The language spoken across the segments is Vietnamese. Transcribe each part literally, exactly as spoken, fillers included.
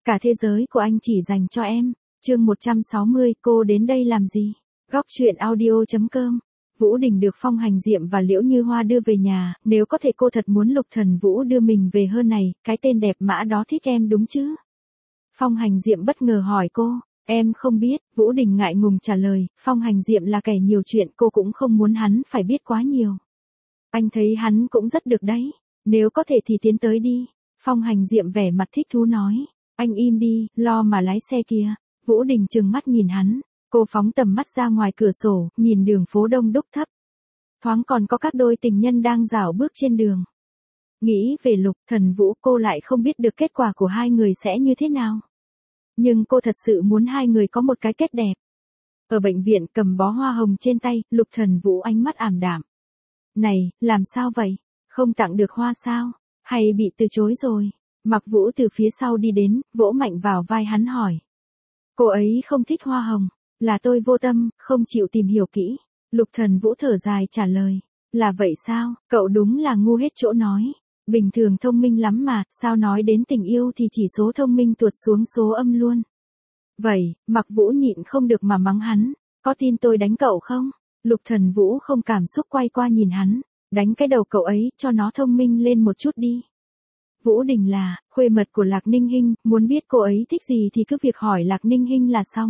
Cả thế giới của anh chỉ dành cho em. Chương một trăm sáu mươi, cô đến đây làm gì? Góc truyện audio chấm com. Vũ Đình được Phong Hành Diệm và Liễu Như Hoa đưa về nhà, nếu có thể cô thật muốn Lục Thần Vũ đưa mình về hơn này, cái tên đẹp mã đó thích em đúng chứ? Phong Hành Diệm bất ngờ hỏi cô, em không biết, Vũ Đình ngại ngùng trả lời, Phong Hành Diệm là kẻ nhiều chuyện, cô cũng không muốn hắn phải biết quá nhiều. Anh thấy hắn cũng rất được đấy, nếu có thể thì tiến tới đi. Phong Hành Diệm vẻ mặt thích thú nói, anh im đi, lo mà lái xe kìa. Vũ Đình trừng mắt nhìn hắn, cô phóng tầm mắt ra ngoài cửa sổ, nhìn đường phố đông đúc thấp. Thoáng còn có các đôi tình nhân đang rảo bước trên đường. Nghĩ về Lục Thần Vũ cô lại không biết được kết quả của hai người sẽ như thế nào. Nhưng cô thật sự muốn hai người có một cái kết đẹp. Ở bệnh viện cầm bó hoa hồng trên tay, Lục Thần Vũ ánh mắt ảm đạm. Này, làm sao vậy? Không tặng được hoa sao? Hay bị từ chối rồi? Mặc Vũ từ phía sau đi đến, vỗ mạnh vào vai hắn hỏi. Cô ấy không thích hoa hồng, là tôi vô tâm, không chịu tìm hiểu kỹ. Lục Thần Vũ thở dài trả lời. Là vậy sao? Cậu đúng là ngu hết chỗ nói. Bình thường thông minh lắm mà, sao nói đến tình yêu thì chỉ số thông minh tuột xuống số âm luôn. Vậy, Mặc Vũ nhịn không được mà mắng hắn, có tin tôi đánh cậu không? Lục Thần Vũ không cảm xúc quay qua nhìn hắn, đánh cái đầu cậu ấy cho nó thông minh lên một chút đi. Vũ Đình là khuê mật của Lạc Ninh Hinh, muốn biết cô ấy thích gì thì cứ việc hỏi Lạc Ninh Hinh là xong.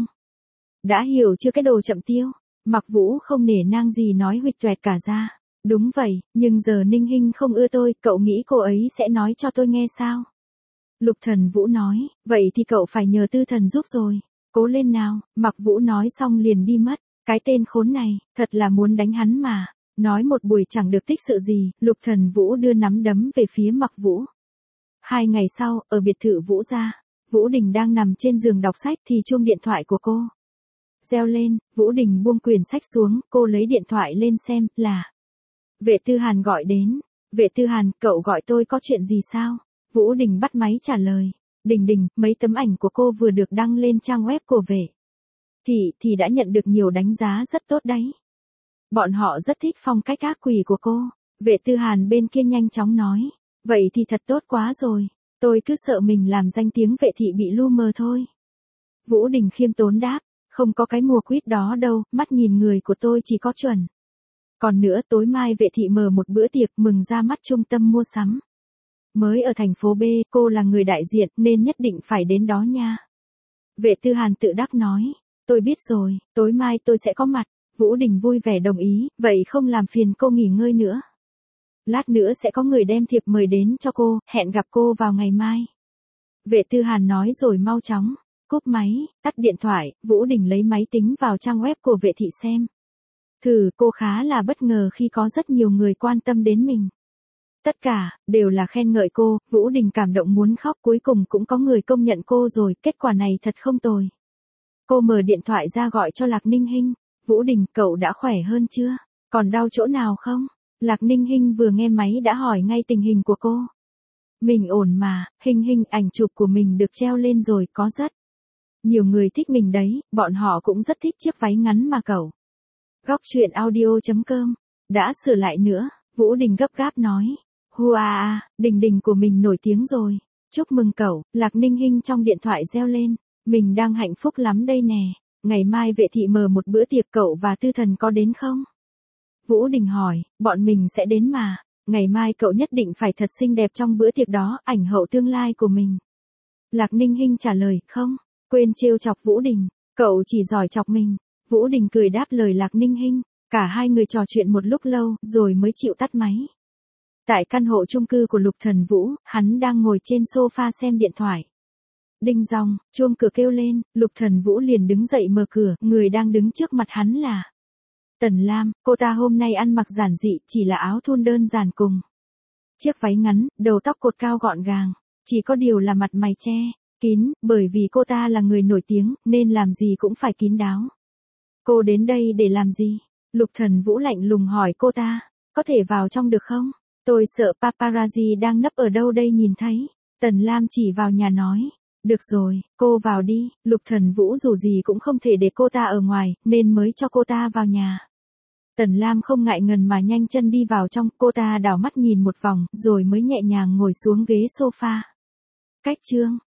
Đã hiểu chưa cái đồ chậm tiêu? Mặc Vũ không nể nang gì nói huỵch toẹt cả ra. Đúng vậy, nhưng giờ Ninh Hinh không ưa tôi, cậu nghĩ cô ấy sẽ nói cho tôi nghe sao? Lục Thần Vũ nói, vậy thì cậu phải nhờ Tư Thần giúp rồi. Cố lên nào, Mặc Vũ nói xong liền đi mất. Cái tên khốn này, thật là muốn đánh hắn mà. Nói một buổi chẳng được tích sự gì, Lục Thần Vũ đưa nắm đấm về phía Mặc Vũ. Hai ngày sau, ở biệt thự Vũ gia, Vũ Đình đang nằm trên giường đọc sách thì chuông điện thoại của cô reo lên, Vũ Đình buông quyển sách xuống, cô lấy điện thoại lên xem, là Vệ Tư Hàn gọi đến. Vệ Tư Hàn, cậu gọi tôi có chuyện gì sao? Vũ Đình bắt máy trả lời. Đình Đình, mấy tấm ảnh của cô vừa được đăng lên trang web của Vệ Thị thì đã nhận được nhiều đánh giá rất tốt đấy. Bọn họ rất thích phong cách ác quỷ của cô. Vệ Tư Hàn bên kia nhanh chóng nói. Vậy thì thật tốt quá rồi. Tôi cứ sợ mình làm danh tiếng Vệ Thị bị lu mờ thôi. Vũ Đình khiêm tốn đáp. Không có cái mùa quýt đó đâu, mắt nhìn người của tôi chỉ có chuẩn. Còn nữa tối mai Vệ Thị mở một bữa tiệc mừng ra mắt trung tâm mua sắm. Mới ở thành phố B, cô là người đại diện nên nhất định phải đến đó nha. Vệ Tư Hàn tự đắc nói. Tôi biết rồi, tối mai tôi sẽ có mặt. Vũ Đình vui vẻ đồng ý, vậy không làm phiền cô nghỉ ngơi nữa. Lát nữa sẽ có người đem thiệp mời đến cho cô, hẹn gặp cô vào ngày mai. Vệ Tư Hàn nói rồi mau chóng cúp máy, tắt điện thoại, Vũ Đình lấy máy tính vào trang web của Vệ Thị xem. Thử cô khá là bất ngờ khi có rất nhiều người quan tâm đến mình. Tất cả, đều là khen ngợi cô, Vũ Đình cảm động muốn khóc cuối cùng cũng có người công nhận cô rồi, kết quả này thật không tồi. Cô mở điện thoại ra gọi cho Lạc Ninh Hinh. Vũ Đình, cậu đã khỏe hơn chưa? Còn đau chỗ nào không? Lạc Ninh Hinh vừa nghe máy đã hỏi ngay tình hình của cô. Mình ổn mà, Hinh Hinh ảnh chụp của mình được treo lên rồi, có rất nhiều người thích mình đấy, bọn họ cũng rất thích chiếc váy ngắn mà cậu. Góc truyện audio chấm com. Đã sửa lại nữa, Vũ Đình gấp gáp nói. Hua à, Đình Đình của mình nổi tiếng rồi. Chúc mừng cậu, Lạc Ninh Hinh trong điện thoại reo lên. Mình đang hạnh phúc lắm đây nè. Ngày mai Vệ Thị mở một bữa tiệc cậu và Tư Thần có đến không? Vũ Đình hỏi, bọn mình sẽ đến mà. Ngày mai cậu nhất định phải thật xinh đẹp trong bữa tiệc đó, ảnh hậu tương lai của mình. Lạc Ninh Hinh trả lời, không, quên trêu chọc Vũ Đình, cậu chỉ giỏi chọc mình. Vũ Đình cười đáp lời Lạc Ninh Hinh, cả hai người trò chuyện một lúc lâu, rồi mới chịu tắt máy. Tại căn hộ chung cư của Lục Thần Vũ, hắn đang ngồi trên sofa xem điện thoại. Đinh dong, chuông cửa kêu lên, Lục Thần Vũ liền đứng dậy mở cửa, người đang đứng trước mặt hắn là Tần Lam, cô ta hôm nay ăn mặc giản dị, chỉ là áo thun đơn giản cùng chiếc váy ngắn, đầu tóc cột cao gọn gàng, chỉ có điều là mặt mày che kín, bởi vì cô ta là người nổi tiếng, nên làm gì cũng phải kín đáo. Cô đến đây để làm gì? Lục Thần Vũ lạnh lùng hỏi cô ta, có thể vào trong được không? Tôi sợ paparazzi đang nấp ở đâu đây nhìn thấy. Tần Lam chỉ vào nhà nói. Được rồi, cô vào đi. Lục Thần Vũ dù gì cũng không thể để cô ta ở ngoài, nên mới cho cô ta vào nhà. Tần Lam không ngại ngần mà nhanh chân đi vào trong, cô ta đảo mắt nhìn một vòng, rồi mới nhẹ nhàng ngồi xuống ghế sofa. Cách chương